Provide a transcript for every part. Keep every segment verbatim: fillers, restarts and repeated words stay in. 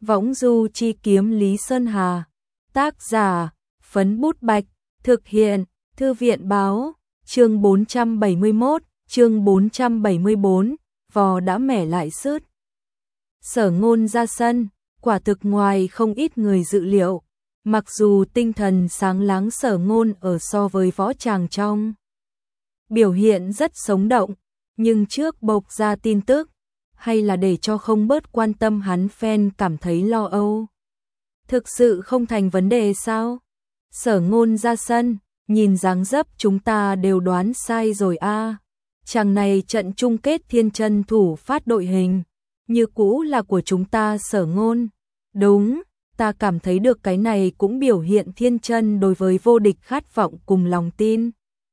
Võng du chi kiếm Lý Sơn Hà. Tác giả, Phấn Bút Bạch. Thực hiện, Thư viện báo. Chương bốn trăm bảy mươi mốt, chương bốn trăm bảy mươi bốn, vò đã mẻ lại sứt. Sở Ngôn ra sân, quả thực ngoài không ít người dự liệu. Mặc dù tinh thần sáng láng Sở Ngôn ở so với võ tràng trong biểu hiện rất sống động, nhưng trước bộc ra tin tức, hay là để cho không bớt quan tâm hắn fan cảm thấy lo âu. Thực sự không thành vấn đề sao? Sở Ngôn ra sân, nhìn dáng dấp chúng ta đều đoán sai rồi a. À. Chàng này trận chung kết thiên chân thủ phát đội hình, như cũ là của chúng ta Sở Ngôn. Đúng, ta cảm thấy được cái này cũng biểu hiện thiên chân đối với vô địch khát vọng cùng lòng tin.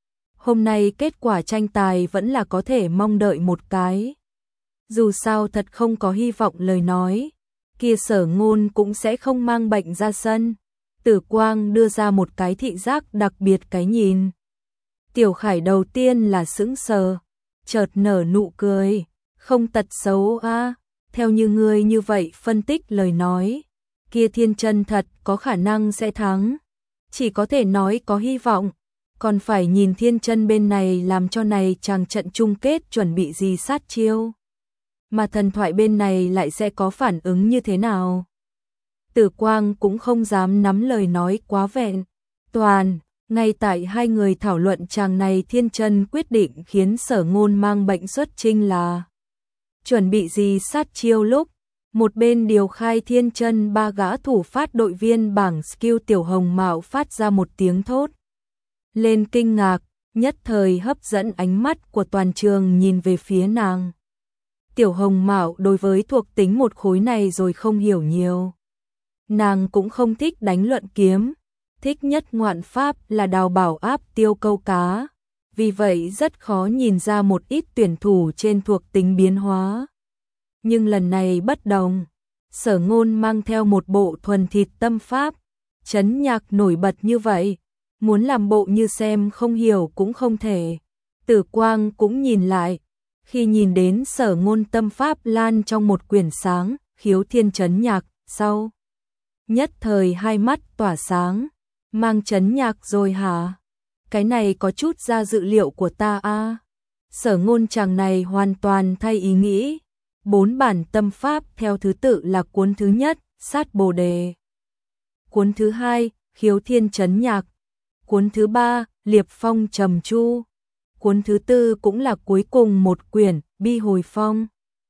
Hôm nay kết quả tranh tài vẫn là có thể mong đợi một cái. Dù sao thật không có hy vọng lời nói, kia Sở Ngôn cũng sẽ không mang bệnh ra sân. Tử Quang đưa ra một cái thị giác đặc biệt cái nhìn. Tiểu Khải đầu tiên là sững sờ, chợt nở nụ cười, không tật xấu a, à. Theo như ngươi như vậy phân tích lời nói, kia thiên chân thật có khả năng sẽ thắng. Chỉ có thể nói có hy vọng, còn phải nhìn thiên chân bên này làm cho này chàng trận chung kết chuẩn bị gì sát chiêu. Mà thần thoại bên này lại sẽ có phản ứng như thế nào? Tử Quang cũng không dám nắm lời nói quá vẹn toàn, ngay tại hai người thảo luận chàng này thiên chân quyết định khiến Sở Ngôn mang bệnh xuất trinh là chuẩn bị gì sát chiêu lúc, một bên điều khai thiên chân ba gã thủ phát đội viên bảng skill Tiểu Hồng Mạo phát ra một tiếng thốt lên kinh ngạc, nhất thời hấp dẫn ánh mắt của toàn trường nhìn về phía nàng. Tiểu Hồng Mạo đối với thuộc tính một khối này rồi không hiểu nhiều. Nàng cũng không thích đánh luận kiếm, thích nhất ngoạn pháp là đào bảo áp tiêu câu cá, vì vậy rất khó nhìn ra một ít tuyển thủ trên thuộc tính biến hóa. Nhưng lần này bất đồng, Sở Ngôn mang theo một bộ thuần thịt tâm pháp, chấn nhạc nổi bật như vậy, muốn làm bộ như xem không hiểu cũng không thể. Tử Quang cũng nhìn lại, khi nhìn đến Sở Ngôn tâm pháp lan trong một quyển sáng, khiếu thiên chấn nhạc, sau nhất thời hai mắt tỏa sáng, mang chấn nhạc rồi hả? Cái này có chút ra dự liệu của ta a. À. Sở Ngôn chàng này hoàn toàn thay ý nghĩ. Bốn bản tâm pháp theo thứ tự là cuốn thứ nhất, Sát Bồ Đề. Cuốn thứ hai, Khiếu Thiên Chấn Nhạc. Cuốn thứ ba, Liệp Phong Trầm Chu. Cuốn thứ tư cũng là cuối cùng một quyển, Bi Hồi Phong.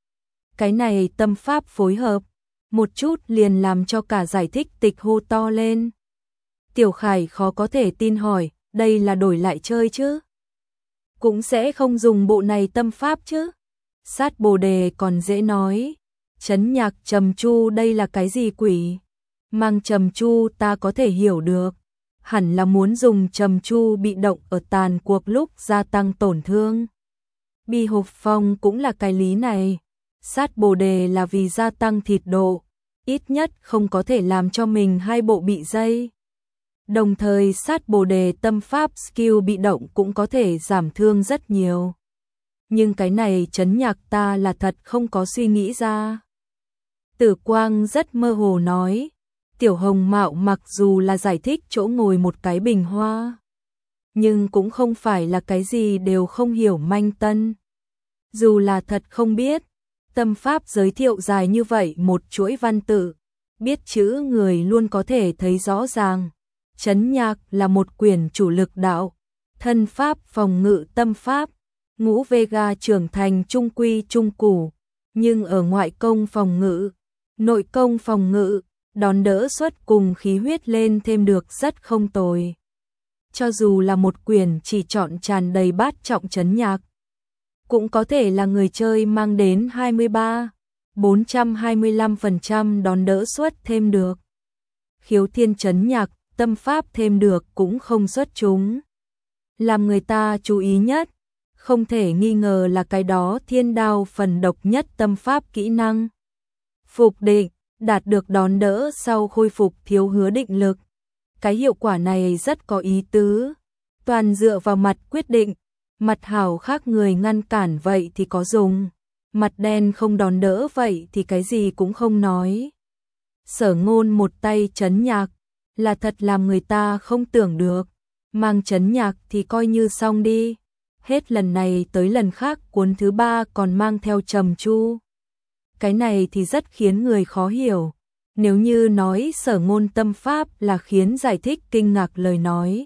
Cái này tâm pháp phối hợp, một chút liền làm cho cả giải thích tịch hô to lên. Tiểu Khải khó có thể tin hỏi, đây là đổi lại chơi chứ? Cũng sẽ không dùng bộ này tâm pháp chứ? Sát Bồ Đề còn dễ nói, chấn nhạc trầm chu đây là cái gì quỷ? Mang trầm chu ta có thể hiểu được, hẳn là muốn dùng trầm chu bị động ở tàn cuộc lúc gia tăng tổn thương. Bi Hộp Phong cũng là cái lý này, Sát Bồ Đề là vì gia tăng thịt độ, ít nhất không có thể làm cho mình hai bộ bị dây. Đồng thời Sát Bồ Đề tâm pháp skill bị động cũng có thể giảm thương rất nhiều. Nhưng cái này chấn nhạc ta là thật không có suy nghĩ ra. Tử Quang rất mơ hồ nói, Tiểu Hồng Mạo mặc dù là giải thích chỗ ngồi một cái bình hoa, nhưng cũng không phải là cái gì đều không hiểu manh tân. Dù là thật không biết, tâm pháp giới thiệu dài như vậy một chuỗi văn tự, biết chữ người luôn có thể thấy rõ ràng. Chấn nhạc là một quyển chủ lực đạo, thân pháp phòng ngự tâm pháp, ngũ Vega trưởng thành trung quy trung củ, nhưng ở ngoại công phòng ngự, nội công phòng ngự, đón đỡ xuất cùng khí huyết lên thêm được rất không tồi. Cho dù là một quyển chỉ chọn tràn đầy bát trọng chấn nhạc, cũng có thể là người chơi mang đến hai mươi ba, bốn trăm hai mươi lăm phần trăm đón đỡ xuất thêm được. Khiếu thiên chấn nhạc, tâm pháp thêm được cũng không xuất chúng. Làm người ta chú ý nhất, không thể nghi ngờ là cái đó thiên đao phần độc nhất tâm pháp kỹ năng. Phục định, đạt được đón đỡ sau khôi phục thiếu hứa định lực. Cái hiệu quả này rất có ý tứ, toàn dựa vào mặt quyết định, mặt hảo khác người ngăn cản vậy thì có dùng, mặt đen không đón đỡ vậy thì cái gì cũng không nói. Sở Ngôn một tay trấn nhạc, là thật làm người ta không tưởng được, mang trấn nhạc thì coi như xong đi, hết lần này tới lần khác cuốn thứ ba còn mang theo trầm chu. Cái này thì rất khiến người khó hiểu, nếu như nói Sở Ngôn tâm pháp là khiến giải thích kinh ngạc lời nói.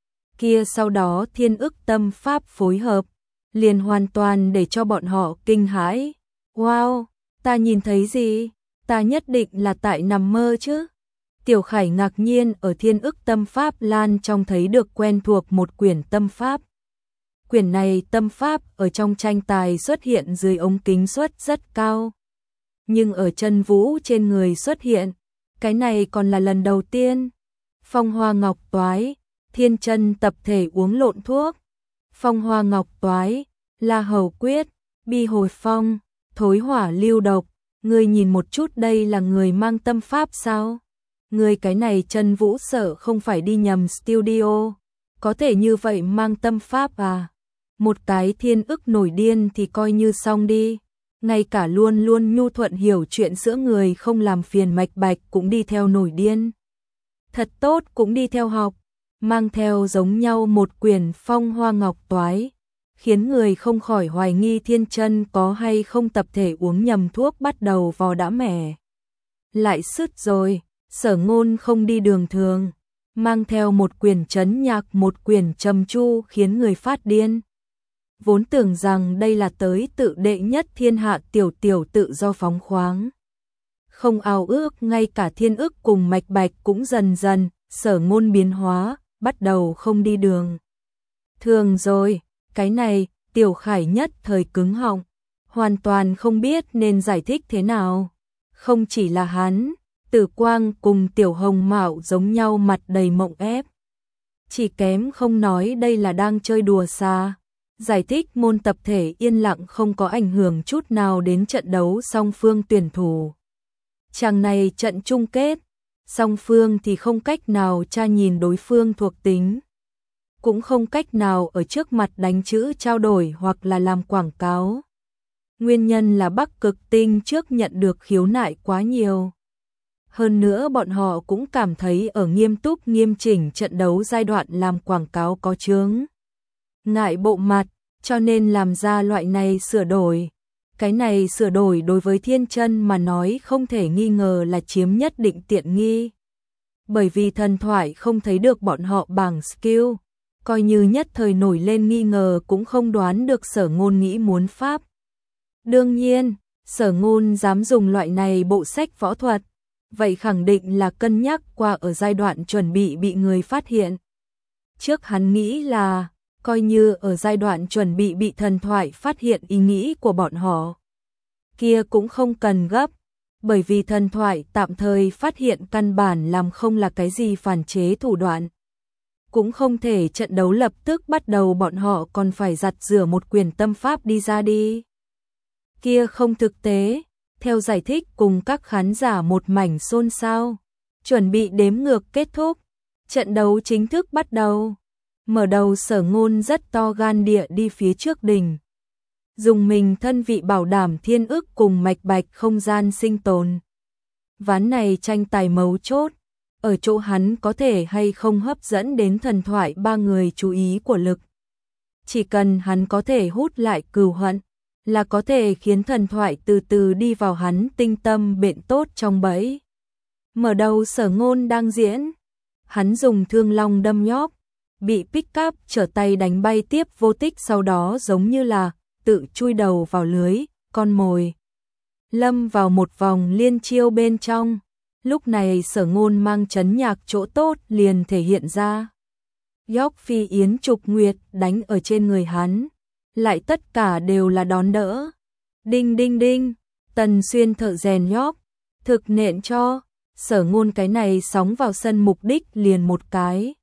Kia sau đó Thiên Ức tâm pháp phối hợp, liền hoàn toàn để cho bọn họ kinh hãi. Wow, ta nhìn thấy gì? Ta nhất định là tại nằm mơ chứ? Tiểu Khải ngạc nhiên ở Thiên Ức tâm pháp lan trong thấy được quen thuộc một quyển tâm pháp. Quyển này tâm pháp ở trong tranh tài xuất hiện dưới ống kính suất rất cao. Nhưng ở chân vũ trên người xuất hiện, cái này còn là lần đầu tiên. Phong Hoa Ngọc Toái, Thiên Chân tập thể uống lộn thuốc. Phong Hoa Ngọc Toái, La Hầu Quyết, Bi Hồi Phong, Thối Hỏa Lưu Độc. Ngươi nhìn một chút đây là người mang tâm pháp sao? Ngươi cái này chân vũ sợ không phải đi nhầm studio, có thể như vậy mang tâm pháp à? Một cái Thiên Ức nổi điên thì coi như xong đi, ngay cả luôn luôn nhu thuận hiểu chuyện giữa người không làm phiền Mạch Bạch cũng đi theo nổi điên. Thật tốt cũng đi theo học, mang theo giống nhau một quyển Phong Hoa Ngọc Toái, khiến người không khỏi hoài nghi Thiên Chân có hay không tập thể uống nhầm thuốc bắt đầu vò đã mẻ. Lại sứt rồi, Sở Ngôn không đi đường thường, mang theo một quyển trấn nhạc một quyển trầm chu khiến người phát điên. Vốn tưởng rằng đây là tới tự đệ nhất thiên hạ tiểu tiểu tự do phóng khoáng. Không ao ước ngay cả Thiên Ức cùng Mạch Bạch cũng dần dần, Sở Ngôn biến hóa, bắt đầu không đi đường thường rồi. Cái này, Tiểu Khải nhất thời cứng họng, hoàn toàn không biết nên giải thích thế nào. Không chỉ là hắn, Tử Quang cùng Tiểu Hồng Mạo giống nhau mặt đầy mộng ép. Chỉ kém không nói đây là đang chơi đùa xa. Giải thích môn tập thể yên lặng không có ảnh hưởng chút nào đến trận đấu song phương tuyển thủ. Chàng này trận chung kết, song phương thì không cách nào tra nhìn đối phương thuộc tính. Cũng không cách nào ở trước mặt đánh chữ trao đổi hoặc là làm quảng cáo. Nguyên nhân là Bắc Cực Tinh trước nhận được khiếu nại quá nhiều. Hơn nữa bọn họ cũng cảm thấy ở nghiêm túc nghiêm chỉnh trận đấu giai đoạn làm quảng cáo có chướng ngại bộ mặt, cho nên làm ra loại này sửa đổi. Cái này sửa đổi đối với Thiên Chân mà nói không thể nghi ngờ là chiếm nhất định tiện nghi. Bởi vì thần thoại không thấy được bọn họ bảng skill, coi như nhất thời nổi lên nghi ngờ cũng không đoán được Sở Ngôn nghĩ muốn pháp. Đương nhiên, Sở Ngôn dám dùng loại này bộ sách võ thuật, vậy khẳng định là cân nhắc qua ở giai đoạn chuẩn bị bị người phát hiện. Trước hắn nghĩ là, coi như ở giai đoạn chuẩn bị bị thần thoại phát hiện ý nghĩ của bọn họ, kia cũng không cần gấp, bởi vì thần thoại tạm thời phát hiện căn bản làm không là cái gì phản chế thủ đoạn. Cũng không thể trận đấu lập tức bắt đầu bọn họ còn phải giặt rửa một quyển tâm pháp đi ra đi. Kia không thực tế, theo giải thích cùng các khán giả một mảnh xôn xao. Chuẩn bị đếm ngược kết thúc, trận đấu chính thức bắt đầu. Mở đầu Sở Ngôn rất to gan địa đi phía trước đỉnh. Dùng mình thân vị bảo đảm Thiên Ức cùng Mạch Bạch không gian sinh tồn. Ván này tranh tài mấu chốt, ở chỗ hắn có thể hay không hấp dẫn đến thần thoại ba người chú ý của lực. Chỉ cần hắn có thể hút lại cừu hận, là có thể khiến thần thoại từ từ đi vào hắn tinh tâm bện tốt trong bẫy. Mở đầu Sở Ngôn đang diễn, hắn dùng thương long đâm nhóp, bị pick up trở tay đánh bay tiếp vô tích, sau đó giống như là tự chui đầu vào lưới, con mồi. Lâm vào một vòng liên chiêu bên trong, lúc này Sở Ngôn mang trấn nhạc chỗ tốt liền thể hiện ra. Gióc phi yến trục nguyệt đánh ở trên người hắn, lại tất cả đều là đón đỡ. Đinh đinh đinh, Tần Xuyên thợ rèn nhóp, thực nện cho, Sở Ngôn cái này sóng vào sân mục đích liền một cái.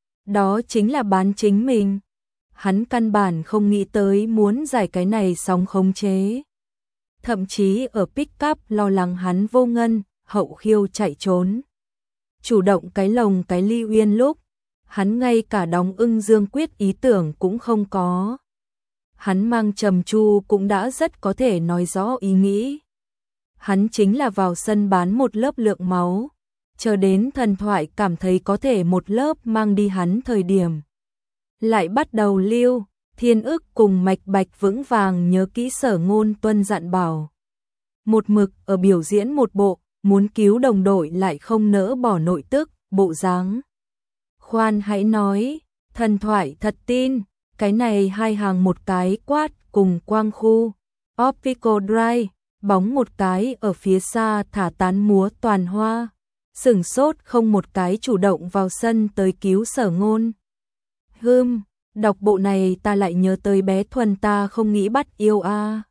Đó chính là bán chính mình. Hắn căn bản không nghĩ tới muốn giải cái này sóng khống chế. Thậm chí ở pick up lo lắng hắn vô ngân, hậu khiêu chạy trốn. Chủ động cái lồng cái ly uyên lúc, hắn ngay cả đóng ưng dương quyết ý tưởng cũng không có. Hắn mang trầm chu cũng đã rất có thể nói rõ ý nghĩ. hắn chính là vào sân bán một lớp lượng máu, chờ đến thần thoại cảm thấy có thể một lớp mang đi hắn thời điểm. Lại bắt đầu lưu, Thiên Ức cùng Mạch Bạch vững vàng nhớ kỹ Sở Ngôn Tuân dặn bảo. Một mực ở biểu diễn một bộ, muốn cứu đồng đội lại không nỡ bỏ nội tức, bộ dáng. Khoan hãy nói, thần thoại thật tin, cái này hai hàng một cái quát cùng quang khu, Optical Drive, bóng một cái ở phía xa thả tán múa toàn hoa, sửng sốt không một cái chủ động vào sân tới cứu Sở Ngôn. Hừm, đọc bộ này ta lại nhớ tới bé Thuần ta không nghĩ bắt yêu a.